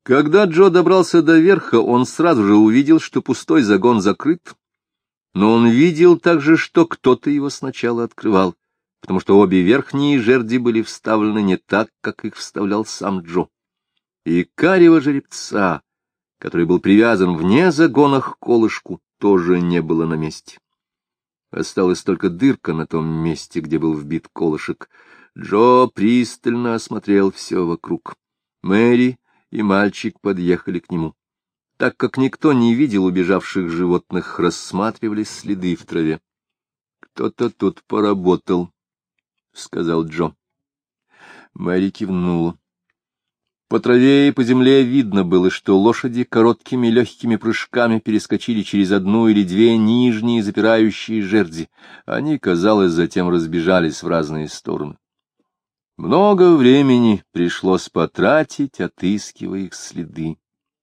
Когда Джо добрался до верха, он сразу же увидел, что пустой загон закрыт, но он видел также, что кто-то его сначала открывал, потому что обе верхние жерди были вставлены не так, как их вставлял сам Джо. И карьего жеребца, который был привязан вне загона к колышку, тоже не было на месте. Осталась только дырка на том месте, где был вбит колышек. Джо пристально осмотрел все вокруг. Мэри и мальчик подъехали к нему. Так как никто не видел убежавших животных, рассматривались следы в траве. — Кто-то тут поработал, — сказал Джо. Мэри кивнула. По траве и по земле видно было, что лошади короткими легкими прыжками перескочили через одну или две нижние запирающие жерди. Они, казалось, затем разбежались в разные стороны. Много времени пришлось потратить, отыскивая их следы.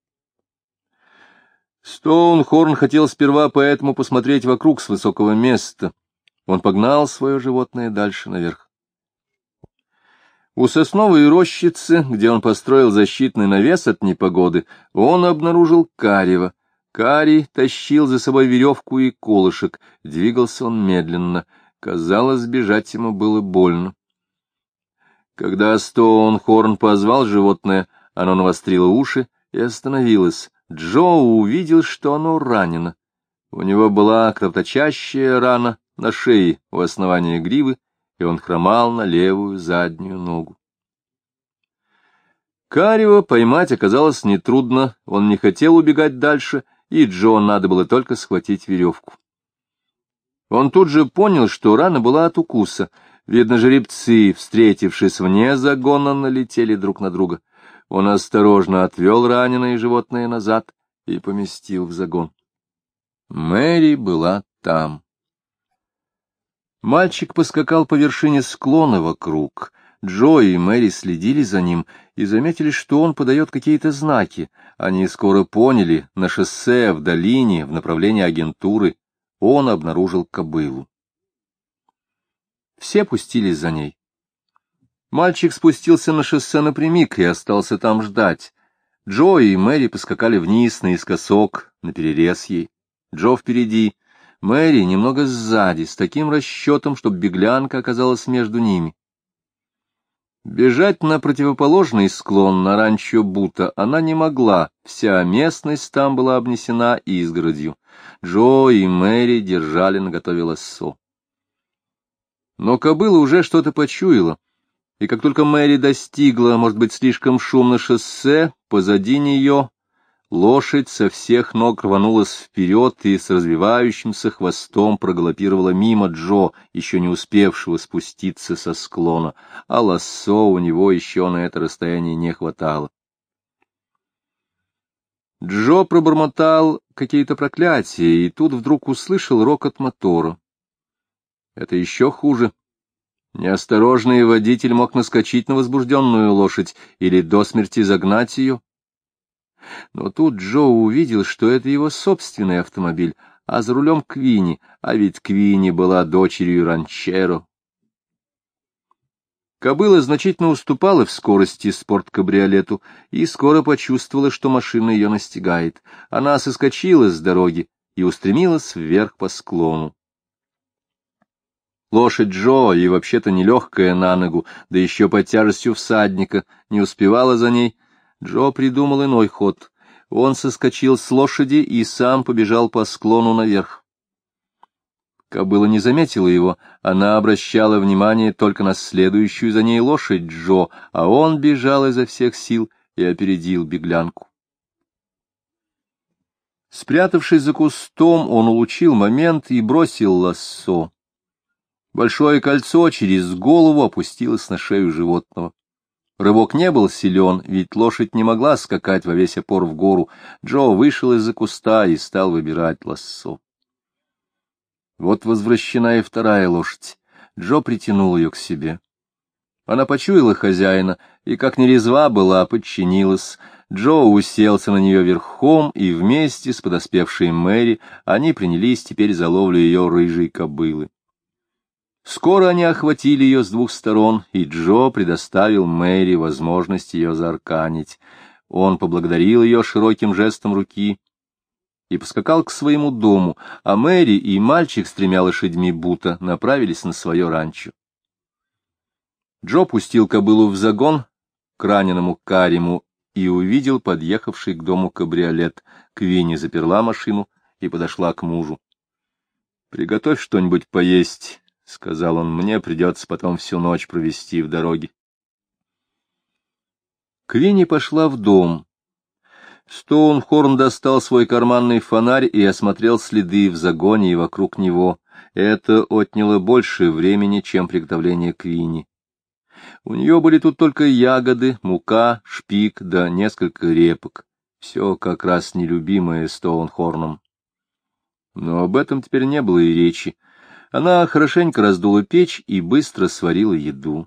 Стоунхорн хотел сперва поэтому посмотреть вокруг с высокого места. Он погнал свое животное дальше наверх. У сосновой рощицы, где он построил защитный навес от непогоды, он обнаружил карьего. Карий тащил за собой веревку и колышек. Двигался он медленно. Казалось, бежать ему было больно. Когда Стоунхорн позвал животное, оно навострило уши и остановилось. Джо увидел, что оно ранено. У него была кровоточащая рана на шее у основания гривы, и он хромал на левую заднюю ногу. Карио поймать оказалось нетрудно, он не хотел убегать дальше, и Джо надо было только схватить веревку. Он тут же понял, что рана была от укуса. Видно, жеребцы, встретившись вне загона, налетели друг на друга. Он осторожно отвел раненое животное назад и поместил в загон. Мэри была там. Мальчик поскакал по вершине склона вокруг. Джо и Мэри следили за ним и заметили, что он подает какие-то знаки. Они скоро поняли, на шоссе в долине, в направлении агентуры, он обнаружил кобылу. Все пустились за ней. Мальчик спустился на шоссе напрямик и остался там ждать. Джо и Мэри поскакали вниз наискосок, наперерез ей. Джо впереди, Мэри немного сзади, с таким расчетом, чтобы беглянка оказалась между ними. Бежать на противоположный склон на ранчо Бута она не могла, вся местность там была обнесена изгородью. Джо и Мэри держали наготове лассо. Но кобыла уже что-то почуяла, и как только Мэри достигла, может быть, слишком шумно шоссе, позади нее лошадь со всех ног рванулась вперед и с развивающимся хвостом прогалопировала мимо Джо, еще не успевшего спуститься со склона, а лассо у него еще на это расстояние не хватало. Джо пробормотал какие-то проклятия, и тут вдруг услышал рокот мотора. Это еще хуже. Неосторожный водитель мог наскочить на возбужденную лошадь или до смерти загнать ее. Но тут Джо увидел, что это его собственный автомобиль, а за рулем Квинни, а ведь Квинни была дочерью ранчеро. Кобыла значительно уступала в скорости спорткабриолету и скоро почувствовала, что машина ее настигает. Она соскочила с дороги и устремилась вверх по склону. Лошадь Джо, и вообще-то нелегкая на ногу, да еще под тяжестью всадника, не успевала за ней. Джо придумал иной ход. Он соскочил с лошади и сам побежал по склону наверх. Кобыла не заметила его, она обращала внимание только на следующую за ней лошадь Джо, а он бежал изо всех сил и опередил беглянку. Спрятавшись за кустом, он улучил момент и бросил лассо. Большое кольцо через голову опустилось на шею животного. Рывок не был силен, ведь лошадь не могла скакать во весь опор в гору. Джо вышел из-за куста и стал выбирать лассо. Вот возвращена и вторая лошадь. Джо притянул ее к себе. Она почуяла хозяина, и, как ни резва была, подчинилась. Джо уселся на нее верхом, и вместе с подоспевшей Мэри они принялись теперь за ловлю ее рыжей кобылы. Скоро они охватили ее с двух сторон, и Джо предоставил Мэри возможность ее заарканить. Он поблагодарил ее широким жестом руки и поскакал к своему дому, а Мэри и мальчик с 3 лошадьми Бута направились на свое ранчо. Джо пустил кобылу в загон к раненому Кариму и увидел подъехавший к дому кабриолет. Квинни заперла машину и подошла к мужу. — Приготовь что-нибудь поесть, — сказал он, — мне придется потом всю ночь провести в дороге. Квинни пошла в дом. Стоунхорн достал свой карманный фонарь и осмотрел следы в загоне и вокруг него. Это отняло больше времени, чем приготовление Квинни. У нее были тут только ягоды, мука, шпик да несколько репок. Все как раз нелюбимое Стоунхорном. Но об этом теперь не было и речи. Она хорошенько раздула печь и быстро сварила еду.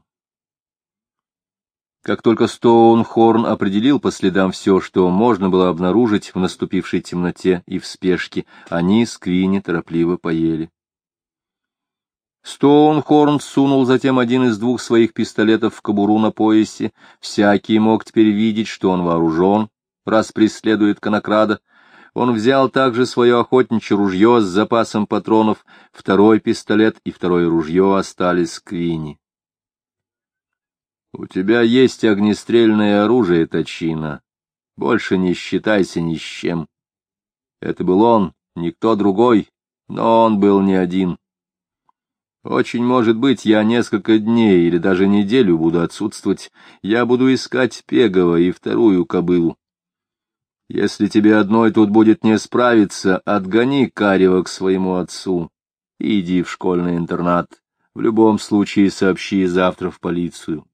Как только Стоунхорн определил по следам все, что можно было обнаружить в наступившей темноте и в спешке, они с Квинни торопливо поели. Стоунхорн сунул затем один из 2 своих пистолетов в кобуру на поясе. Всякий мог теперь видеть, что он вооружен, раз преследует конокрада. Он взял также свое охотничье ружье с запасом патронов, 2-й пистолет и 2-е ружье остались Квинни. — У тебя есть огнестрельное оружие, Точино. Больше не считайся ни с чем. Это был он, никто другой, но он был не один. Очень может быть, я несколько дней или даже неделю буду отсутствовать. Я буду искать Пегова и 2-ю кобылу. Если тебе одной тут будет не справиться, отгони Карева к своему отцу и иди в школьный интернат. В любом случае сообщи завтра в полицию.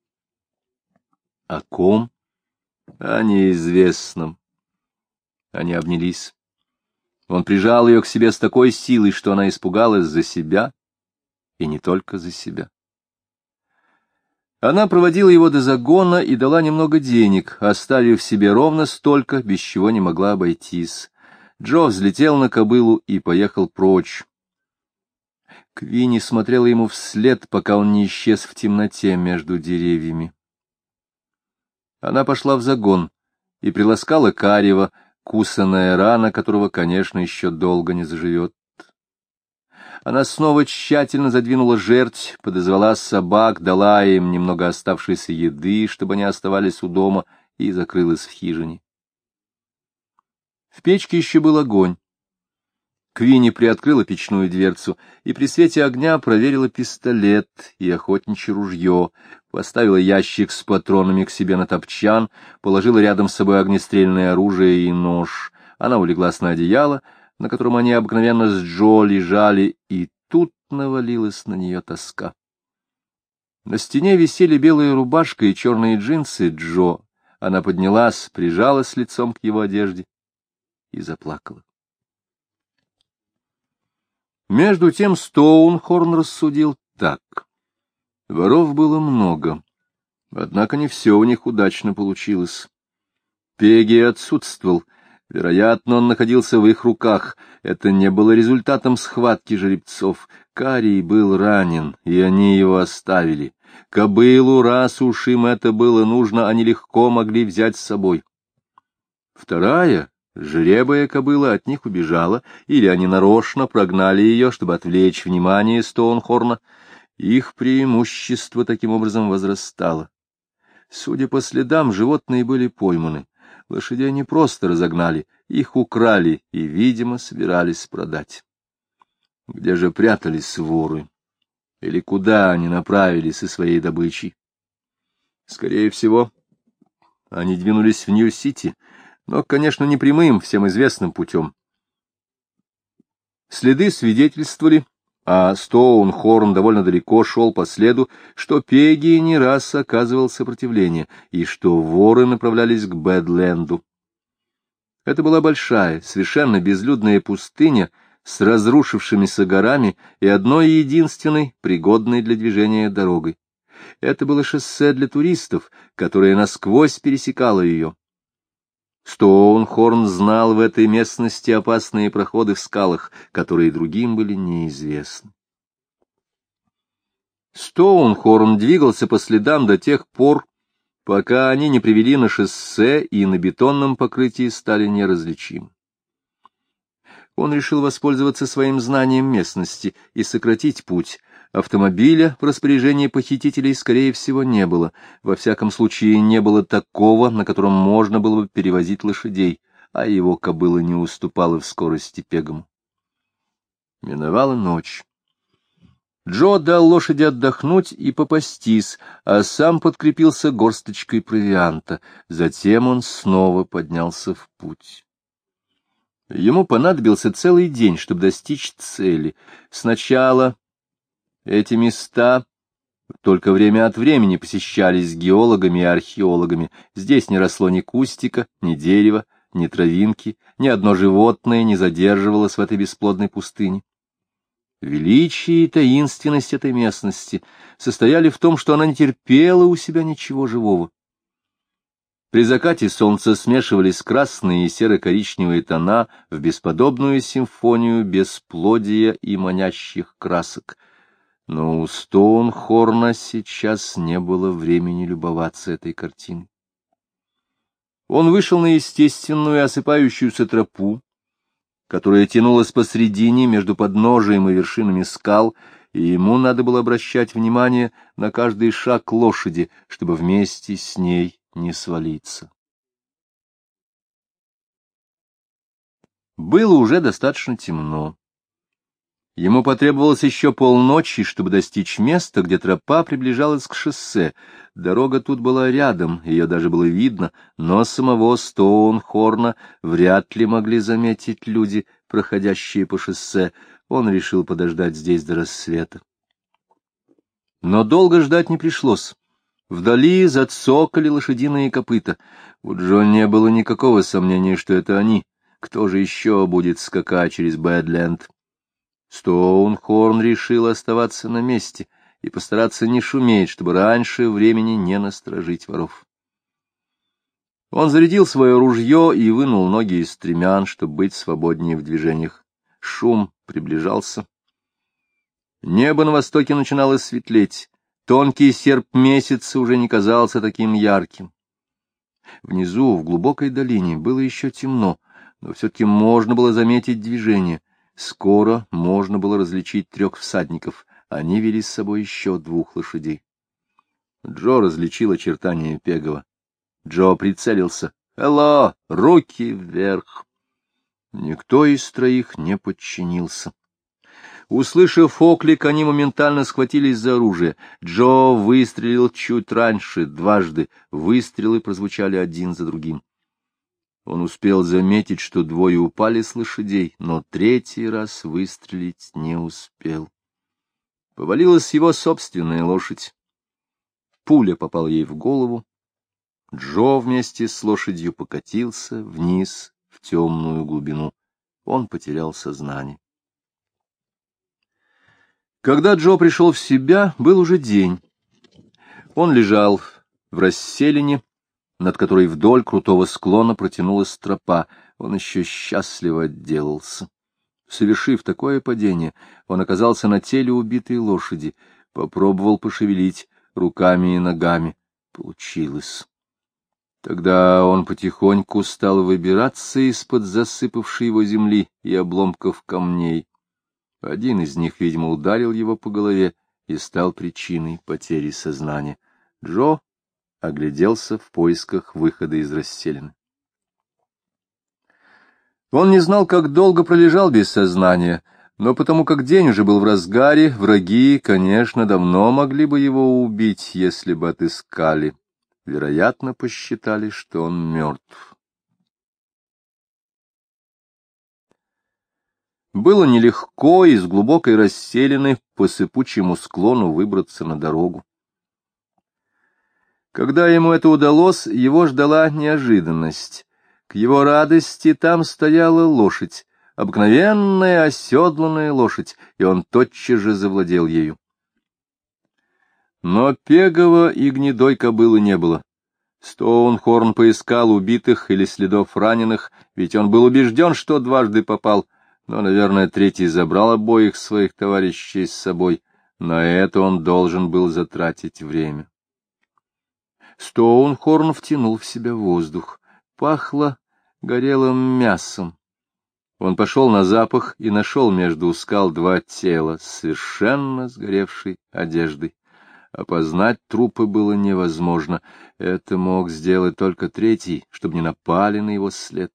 — О ком? — О неизвестном. Они обнялись. Он прижал ее к себе с такой силой, что она испугалась за себя, и не только за себя. Она проводила его до загона и дала немного денег, оставив себе ровно столько, без чего не могла обойтись. Джо взлетел на кобылу и поехал прочь. Квинни смотрела ему вслед, пока он не исчез в темноте между деревьями. Она пошла в загон и приласкала Карева, кусаная рана которого, конечно, еще долго не заживет. Она снова тщательно задвинула жерть, подозвала собак, дала им немного оставшейся еды, чтобы они оставались у дома, и закрылась в хижине. В печке еще был огонь. Квинни приоткрыла печную дверцу и при свете огня проверила пистолет и охотничье ружье, поставила ящик с патронами к себе на топчан, положила рядом с собой огнестрельное оружие и нож. Она улеглась на одеяло, на котором они обыкновенно с Джо лежали, и тут навалилась на нее тоска. На стене висели белая рубашка и черные джинсы Джо. Она поднялась, прижалась лицом к его одежде и заплакала. Между тем Стоунхорн рассудил так. Воров было много, однако не все у них удачно получилось. Пегги отсутствовал. Вероятно, он находился в их руках. Это не было результатом схватки жеребцов. Карий был ранен, и они его оставили. Кобылу, раз уж им это было нужно, они легко могли взять с собой. Вторая, жребая кобыла, от них убежала, или они нарочно прогнали ее, чтобы отвлечь внимание Стоунхорна. Их преимущество таким образом возрастало. Судя по следам, животные были пойманы. Лошадей не просто разогнали, их украли и, видимо, собирались продать. Где же прятались воры? Или куда они направились со своей добычей? Скорее всего, они двинулись в Нью-Сити, но, конечно, не прямым, всем известным путем. Следы свидетельствовали, а Стоунхорн довольно далеко шел по следу, что Пегги не раз оказывал сопротивление, и что воры направлялись к Бэдленду. Это была большая, совершенно безлюдная пустыня с разрушившимися горами и одной единственной, пригодной для движения дорогой. Это было шоссе для туристов, которое насквозь пересекало ее. Стоунхорн знал в этой местности опасные проходы в скалах, которые другим были неизвестны. Стоунхорн двигался по следам до тех пор, пока они не привели на шоссе и на бетонном покрытии стали неразличимы. Он решил воспользоваться своим знанием местности и сократить путь. Автомобиля в распоряжении похитителей, скорее всего, не было. Во всяком случае, не было такого, на котором можно было бы перевозить лошадей, а его кобыла не уступала в скорости Пегому. Миновала ночь. Джо дал лошади отдохнуть и попастись, а сам подкрепился горсточкой провианта. Затем он снова поднялся в путь. Ему понадобился целый день, чтобы достичь цели. Сначала эти места только время от времени посещались геологами и археологами. Здесь не росло ни кустика, ни дерева, ни травинки, ни одно животное не задерживалось в этой бесплодной пустыне. Величие и таинственность этой местности состояли в том, что она не терпела у себя ничего живого. При закате солнца смешивались красные и серо-коричневые тона в бесподобную симфонию бесплодия и манящих красок. Но у Стоунхорна сейчас не было времени любоваться этой картиной. Он вышел на естественную осыпающуюся тропу, которая тянулась посредине между подножием и вершинами скал, и ему надо было обращать внимание на каждый шаг лошади, чтобы вместе с ней не свалиться. Было уже достаточно темно. Ему потребовалось еще полночи, чтобы достичь места, где тропа приближалась к шоссе. Дорога тут была рядом, ее даже было видно, но самого Стоунхорна вряд ли могли заметить люди, проходящие по шоссе. Он решил подождать здесь до рассвета. Но долго ждать не пришлось. Вдали зацокали лошадиные копыта. У Джо не было никакого сомнения, что это они. Кто же еще будет скакать через Бэдленд? Стоунхорн решил оставаться на месте и постараться не шуметь, чтобы раньше времени не насторожить воров. Он зарядил свое ружье и вынул ноги из стремян, чтобы быть свободнее в движениях. Шум приближался. Небо на востоке начинало светлеть. Тонкий серп месяца уже не казался таким ярким. Внизу, в глубокой долине, было еще темно, но все-таки можно было заметить движение. Скоро можно было различить 3 всадников. Они вели с собой еще 2 лошадей. Джо различил очертания Пегова. Джо прицелился. «Элло! Руки вверх!» Никто из 3 не подчинился. Услышав оклик, они моментально схватились за оружие. Джо выстрелил чуть раньше, дважды. Выстрелы прозвучали один за другим. Он успел заметить, что 2 упали с лошадей, но 3-й раз выстрелить не успел. Повалилась его собственная лошадь. Пуля попала ей в голову. Джо вместе с лошадью покатился вниз в темную глубину. Он потерял сознание. Когда Джо пришел в себя, был уже день. Он лежал в расселине, над которой вдоль крутого склона протянулась тропа. Он еще счастливо отделался. Совершив такое падение, он оказался на теле убитой лошади, попробовал пошевелить руками и ногами. Получилось. Тогда он потихоньку стал выбираться из-под засыпавшей его земли и обломков камней. Один из них, видимо, ударил его по голове и стал причиной потери сознания. Джо огляделся в поисках выхода из расселины. Он не знал, как долго пролежал без сознания, но потому как день уже был в разгаре, враги, конечно, давно могли бы его убить, если бы отыскали. Вероятно, посчитали, что он мертв. Было нелегко из глубокой расселины по сыпучему склону выбраться на дорогу. Когда ему это удалось, его ждала неожиданность. К его радости там стояла лошадь, обыкновенная оседланная лошадь, и он тотчас же завладел ею. Но Пегова и гнедой кобылы не было. Стоунхорн поискал убитых или следов раненых, ведь он был убежден, что дважды попал, но, наверное, 3-й забрал обоих своих товарищей с собой. На это он должен был затратить время. Стоунхорн втянул в себя воздух. Пахло горелым мясом. Он пошел на запах и нашел между скал два тела с совершенно сгоревшей одеждой. Опознать трупы было невозможно. Это мог сделать только третий, чтобы не напали на его след.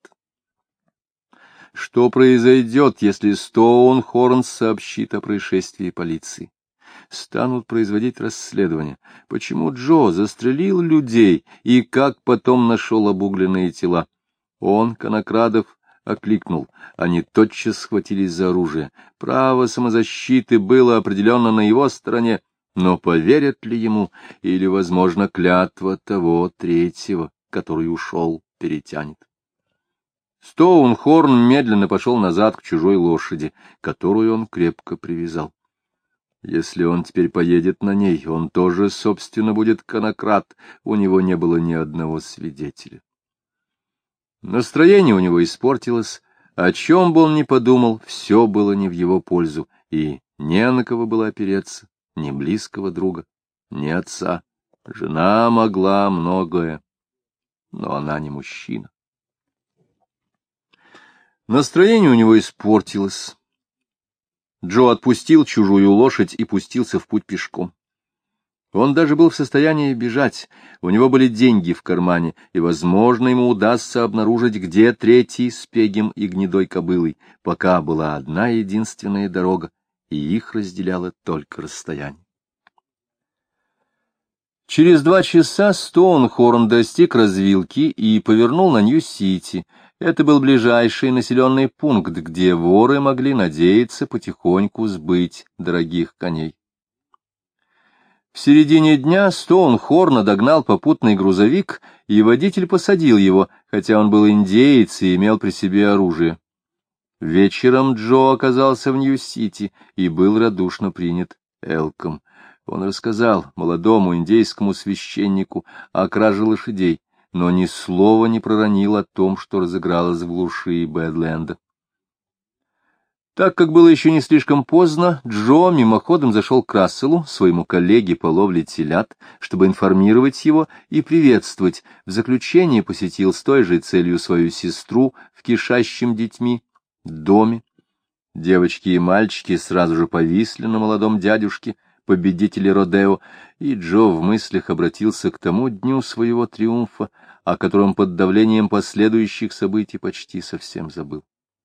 Что произойдет, если Стоунхорн сообщит о происшествии полиции? Станут производить расследование. Почему Джо застрелил людей и как потом нашел обугленные тела? Он, Конокрадов, окликнул. Они тотчас схватились за оружие. Право самозащиты было определенно на его стороне, но поверят ли ему, или, возможно, клятва того третьего, который ушел, перетянет? Стоунхорн медленно пошел назад к чужой лошади, которую он крепко привязал. Если он теперь поедет на ней, он тоже, собственно, будет конокрад, у него не было ни одного свидетеля. Настроение у него испортилось, о чем бы он ни подумал, все было не в его пользу, и не на кого было опереться, ни близкого друга, ни отца. Жена могла многое, но она не мужчина. Настроение у него испортилось. Джо отпустил чужую лошадь и пустился в путь пешком. Он даже был в состоянии бежать, у него были деньги в кармане, и, возможно, ему удастся обнаружить, где третий с Пегем и гнедой кобылой, пока была одна единственная дорога, и их разделяло только расстояние. Через 2 часа Стоунхорн достиг развилки и повернул на Нью-Сити. Это был ближайший населенный пункт, где воры могли надеяться потихоньку сбыть дорогих коней. В середине дня Стоунхорна догнал попутный грузовик, и водитель посадил его, хотя он был индеец и имел при себе оружие. Вечером Джо оказался в Нью-Сити и был радушно принят Элком. Он рассказал молодому индейскому священнику о краже лошадей, но ни слова не проронил о том, что разыгралось в глуши Бэдленда. Так как было еще не слишком поздно, Джо мимоходом зашел к Расселу, своему коллеге по ловле телят, чтобы информировать его и приветствовать. В заключение посетил с той же целью свою сестру в кишащем детьми доме. Девочки и мальчики сразу же повисли на молодом дядюшке, победителе родео, и Джо в мыслях обратился к тому дню своего триумфа, о котором под давлением последующих событий почти совсем забыл.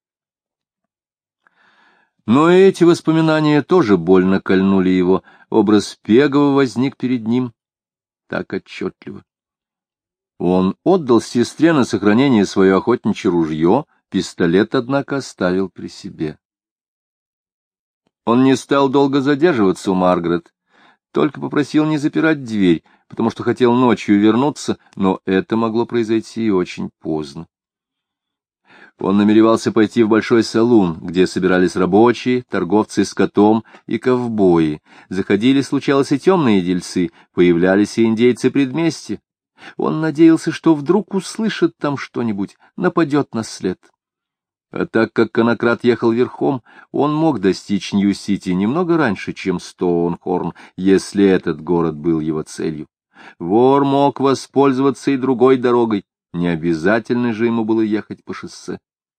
Но эти воспоминания тоже больно кольнули его, образ Пегова возник перед ним так отчетливо. Он отдал сестре на сохранение свое охотничье ружье, пистолет, однако, оставил при себе. Он не стал долго задерживаться у Маргарет, только попросил не запирать дверь, потому что хотел ночью вернуться, но это могло произойти очень поздно. Он намеревался пойти в большой салун, где собирались рабочие, торговцы скотом и ковбои. Заходили, случалось, и темные дельцы, появлялись и индейцы предместья. Он надеялся, что вдруг услышит там что-нибудь, нападет на след. А так как Конокрад ехал верхом, он мог достичь Нью-Сити немного раньше, чем Стоунхорн, если этот город был его целью. Вор мог воспользоваться и другой дорогой, не обязательно же ему было ехать по шоссе.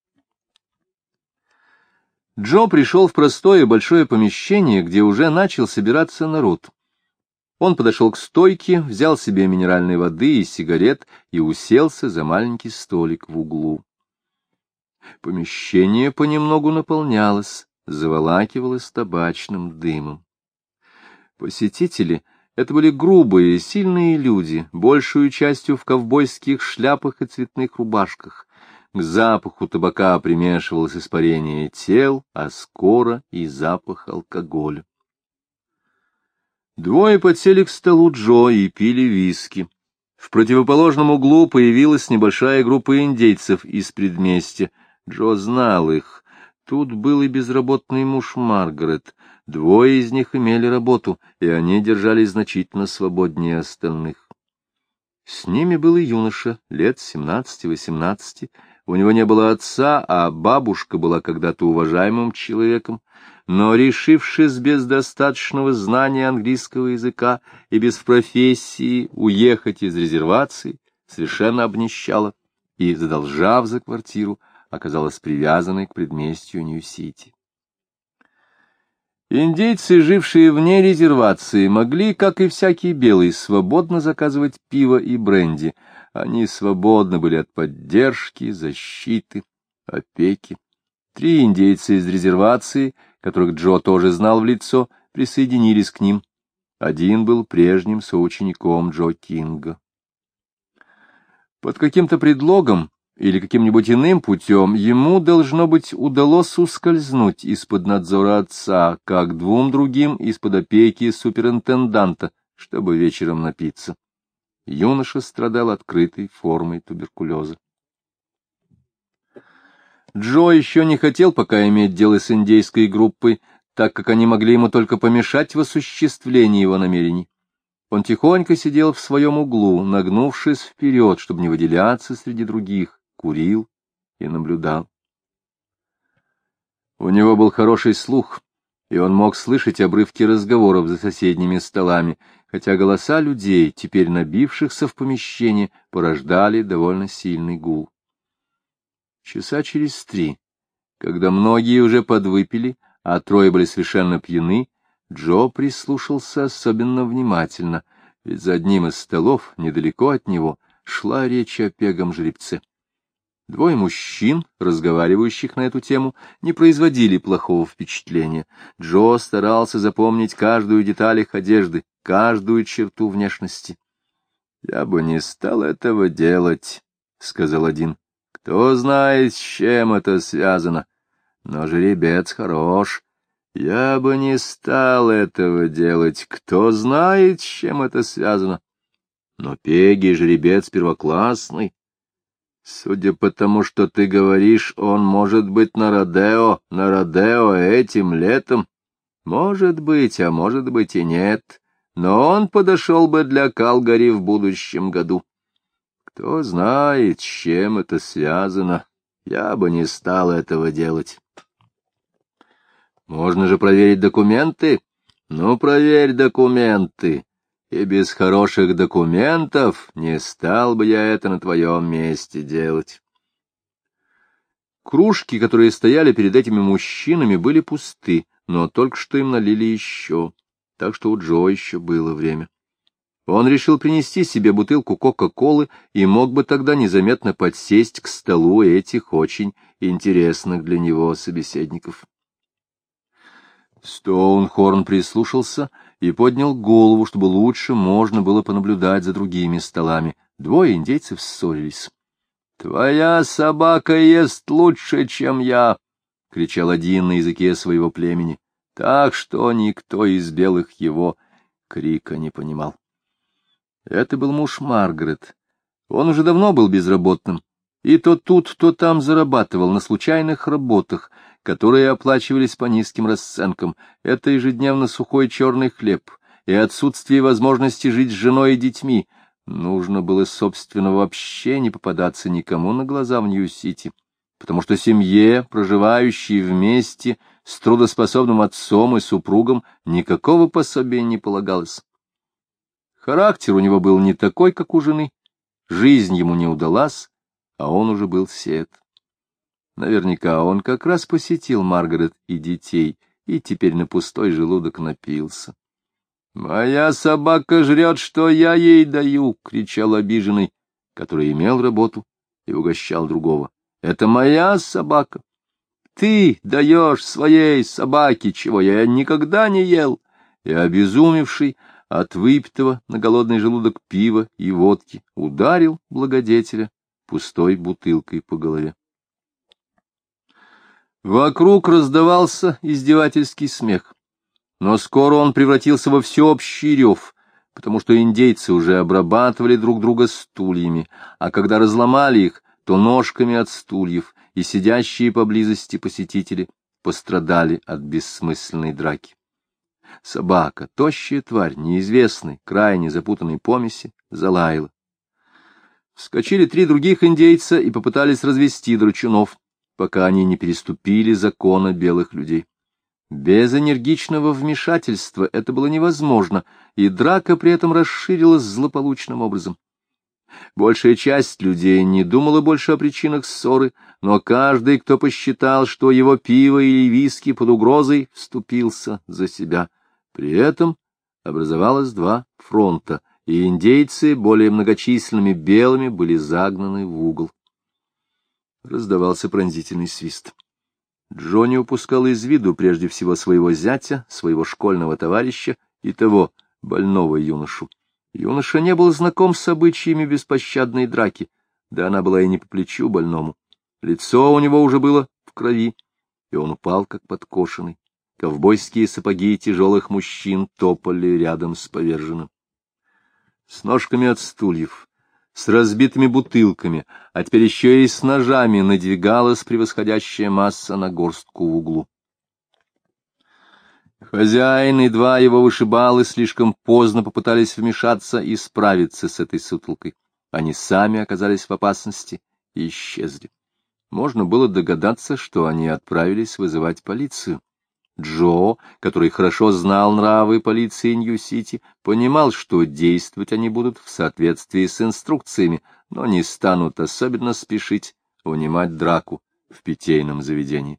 Джо пришел в простое большое помещение, где уже начал собираться народ. Он подошел к стойке, взял себе минеральной воды и сигарет и уселся за маленький столик в углу. Помещение понемногу наполнялось, заволакивалось табачным дымом. Посетители — это были грубые, сильные люди, большую частью в ковбойских шляпах и цветных рубашках. К запаху табака примешивалось испарение тел, а скоро и запах алкоголя. Двое подсели к столу Джо и пили виски. В противоположном углу появилась небольшая группа индейцев из предместья. Джо знал их. Тут был и безработный муж Маргарет. Двое из них имели работу, и они держались значительно свободнее остальных. С ними был и юноша, лет 17-18. У него не было отца, а бабушка была когда-то уважаемым человеком, но, решившись без достаточного знания английского языка и без профессии уехать из резервации, совершенно обнищала и, задолжав за квартиру, оказалась привязанной к предместью Нью-Сити. Индейцы, жившие вне резервации, могли, как и всякий белый, свободно заказывать пиво и бренди. Они свободны были от поддержки, защиты, опеки. 3 индейца из резервации, которых Джо тоже знал в лицо, присоединились к ним. Один был прежним соучеником Джо Кинга. Под каким-то предлогом или каким-нибудь иным путем ему, должно быть, удалось ускользнуть из-под надзора отца, как 2 другим из-под опеки суперинтенданта, чтобы вечером напиться. Юноша страдал открытой формой туберкулеза. Джо еще не хотел пока иметь дело с индейской группой, так как они могли ему только помешать в осуществлении его намерений. Он тихонько сидел в своем углу, нагнувшись вперед, чтобы не выделяться среди других, курил и наблюдал. У него был хороший слух, и он мог слышать обрывки разговоров за соседними столами, хотя голоса людей, теперь набившихся в помещение, порождали довольно сильный гул. Часа через 3, когда многие уже подвыпили, а 3 были совершенно пьяны, Джо прислушался особенно внимательно, ведь за одним из столов, недалеко от него, шла речь о пегом жеребце. 2 мужчин, разговаривающих на эту тему, не производили плохого впечатления. Джо старался запомнить каждую деталь их одежды, каждую черту внешности. — Я бы не стал этого делать, — сказал один. — Кто знает, с чем это связано. Но жеребец хорош. Я бы не стал этого делать. Кто знает, с чем это связано. Но Пеги жеребец первоклассный. Судя по тому, что ты говоришь, он может быть на Родео этим летом. Может быть, а может быть и нет. Но он подошел бы для Калгари в будущем году. Кто знает, с чем это связано. Я бы не стал этого делать. Можно же проверить документы. Ну, проверь документы. И без хороших документов не стал бы я это на твоем месте делать. Кружки, которые стояли перед этими мужчинами, были пусты, но только что им налили еще, так что у Джо еще было время. Он решил принести себе бутылку Кока-Колы и мог бы тогда незаметно подсесть к столу этих очень интересных для него собеседников. Стоунхорн прислушался и поднял голову, чтобы лучше можно было понаблюдать за другими столами. 2 индейцев ссорились. — Твоя собака ест лучше, чем я! — кричал один на языке своего племени. Так что никто из белых его крика не понимал. Это был муж Маргарет. Он уже давно был безработным, и то тут, то там зарабатывал на случайных работах, которые оплачивались по низким расценкам. Это ежедневно сухой черный хлеб и отсутствие возможности жить с женой и детьми. Нужно было, собственно, вообще не попадаться никому на глаза в Нью-Сити, потому что семье, проживающей вместе с трудоспособным отцом и супругом, никакого пособия не полагалось. Характер у него был не такой, как у жены, жизнь ему не удалась, а он уже был сед. Наверняка он как раз посетил Маргарет и детей, и теперь на пустой желудок напился. — Моя собака жрет, что я ей даю! — кричал обиженный, который имел работу и угощал другого. — Это моя собака! Ты даешь своей собаке, чего я никогда не ел! И обезумевший от выпитого на голодный желудок пива и водки ударил благодетеля пустой бутылкой по голове. Вокруг раздавался издевательский смех, но скоро он превратился во всеобщий рев, потому что индейцы уже обрабатывали друг друга стульями, а когда разломали их, то ножками от стульев, и сидящие поблизости посетители пострадали от бессмысленной драки. Собака, тощая тварь, неизвестной, крайне запутанной помеси, залаяла. Вскочили 3 других индейца и попытались развести драчунов, пока они не переступили закона белых людей. Без энергичного вмешательства это было невозможно, и драка при этом расширилась злополучным образом. Большая часть людей не думала больше о причинах ссоры, но каждый, кто посчитал, что его пиво или виски под угрозой, вступился за себя. При этом образовалось 2 фронта, и индейцы, более многочисленными белыми, были загнаны в угол. Раздавался пронзительный свист. Джо не упускал из виду прежде всего своего зятя, своего школьного товарища и того больного юношу. Юноша не был знаком с обычаями беспощадной драки, да она была и не по плечу больному. Лицо у него уже было в крови, и он упал, как подкошенный. Ковбойские сапоги тяжелых мужчин топали рядом с поверженным. С ножками от стульев, с разбитыми бутылками, а теперь еще и с ножами надвигалась превосходящая масса на горстку в углу. Хозяин и 2 его вышибалы слишком поздно попытались вмешаться и справиться с этой сутолкой. Они сами оказались в опасности и исчезли. Можно было догадаться, что они отправились вызывать полицию. Джо, который хорошо знал нравы полиции Нью-Сити, понимал, что действовать они будут в соответствии с инструкциями, но не станут особенно спешить унимать драку в питейном заведении.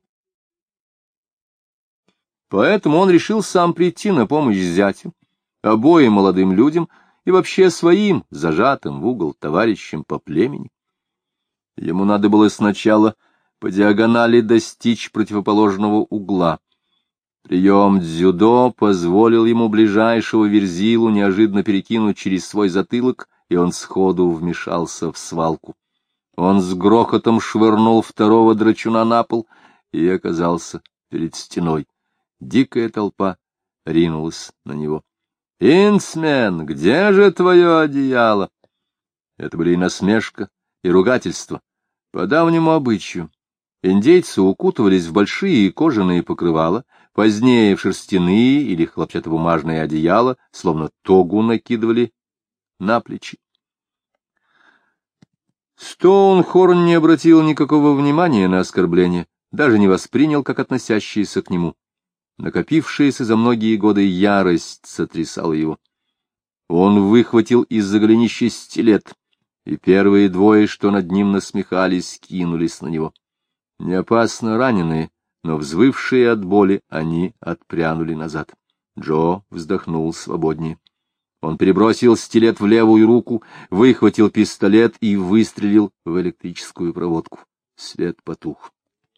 Поэтому он решил сам прийти на помощь зятю, обоим молодым людям и вообще своим, зажатым в угол товарищам по племени. Ему надо было сначала по диагонали достичь противоположного угла. Прием дзюдо позволил ему ближайшего верзилу неожиданно перекинуть через свой затылок, и он сходу вмешался в свалку. Он с грохотом швырнул 2-го драчуна на пол и оказался перед стеной. Дикая толпа ринулась на него. «Инсмен, где же твое одеяло?» Это были и насмешка, и ругательство. По давнему обычаю индейцы укутывались в большие кожаные покрывала, позднее в шерстяные или хлопчатобумажные одеяла, словно тогу накидывали на плечи. Стоунхорн не обратил никакого внимания на оскорбление, даже не воспринял как относящиеся к нему. Накопившаяся за многие годы ярость сотрясала его. Он выхватил из-за голенища стилет, и первые 2, что над ним насмехались, кинулись на него. Не опасно раненые, но взвывшие от боли, они отпрянули назад. Джо вздохнул свободнее. Он перебросил стилет в левую руку, выхватил пистолет и выстрелил в электрическую проводку. Свет потух.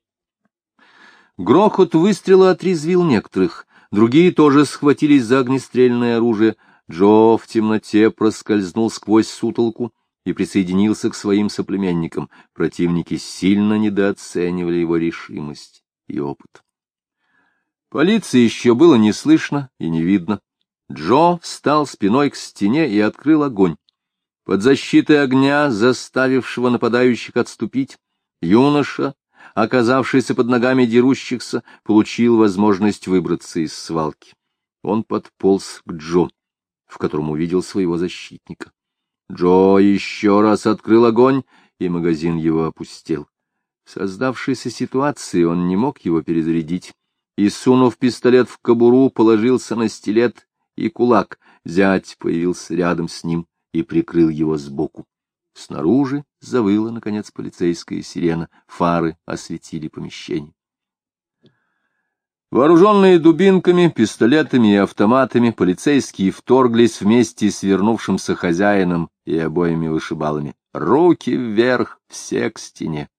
Грохот выстрела отрезвил некоторых, другие тоже схватились за огнестрельное оружие. Джо в темноте проскользнул сквозь сутолку и присоединился к своим соплеменникам. Противники сильно недооценивали его решимость и опыт. Полиции еще было не слышно и не видно. Джо встал спиной к стене и открыл огонь. Под защитой огня, заставившего нападающих отступить, юноша, оказавшийся под ногами дерущихся, получил возможность выбраться из свалки. Он подполз к Джо, в котором увидел своего защитника. Джо еще раз открыл огонь, и магазин его опустел. В создавшейся ситуации он не мог его перезарядить, и, сунув пистолет в кобуру, положился на стилет и кулак. Зять появился рядом с ним и прикрыл его сбоку. Снаружи завыла, наконец, полицейская сирена, фары осветили помещение. Вооруженные дубинками, пистолетами и автоматами, полицейские вторглись вместе с вернувшимся хозяином и обоими вышибалами. Руки вверх, все к стене.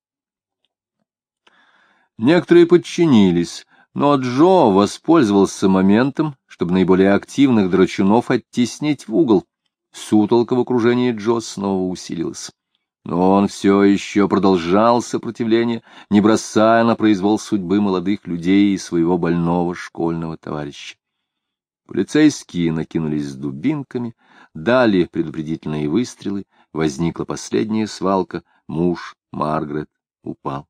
Некоторые подчинились, но Джо воспользовался моментом, чтобы наиболее активных драчунов оттеснить в угол. Сутолка в окружении Джо снова усилилась. Но он все еще продолжал сопротивление, не бросая на произвол судьбы молодых людей и своего больного школьного товарища. Полицейские накинулись с дубинками, дали предупредительные выстрелы, возникла последняя свалка, муж Маргарет упал.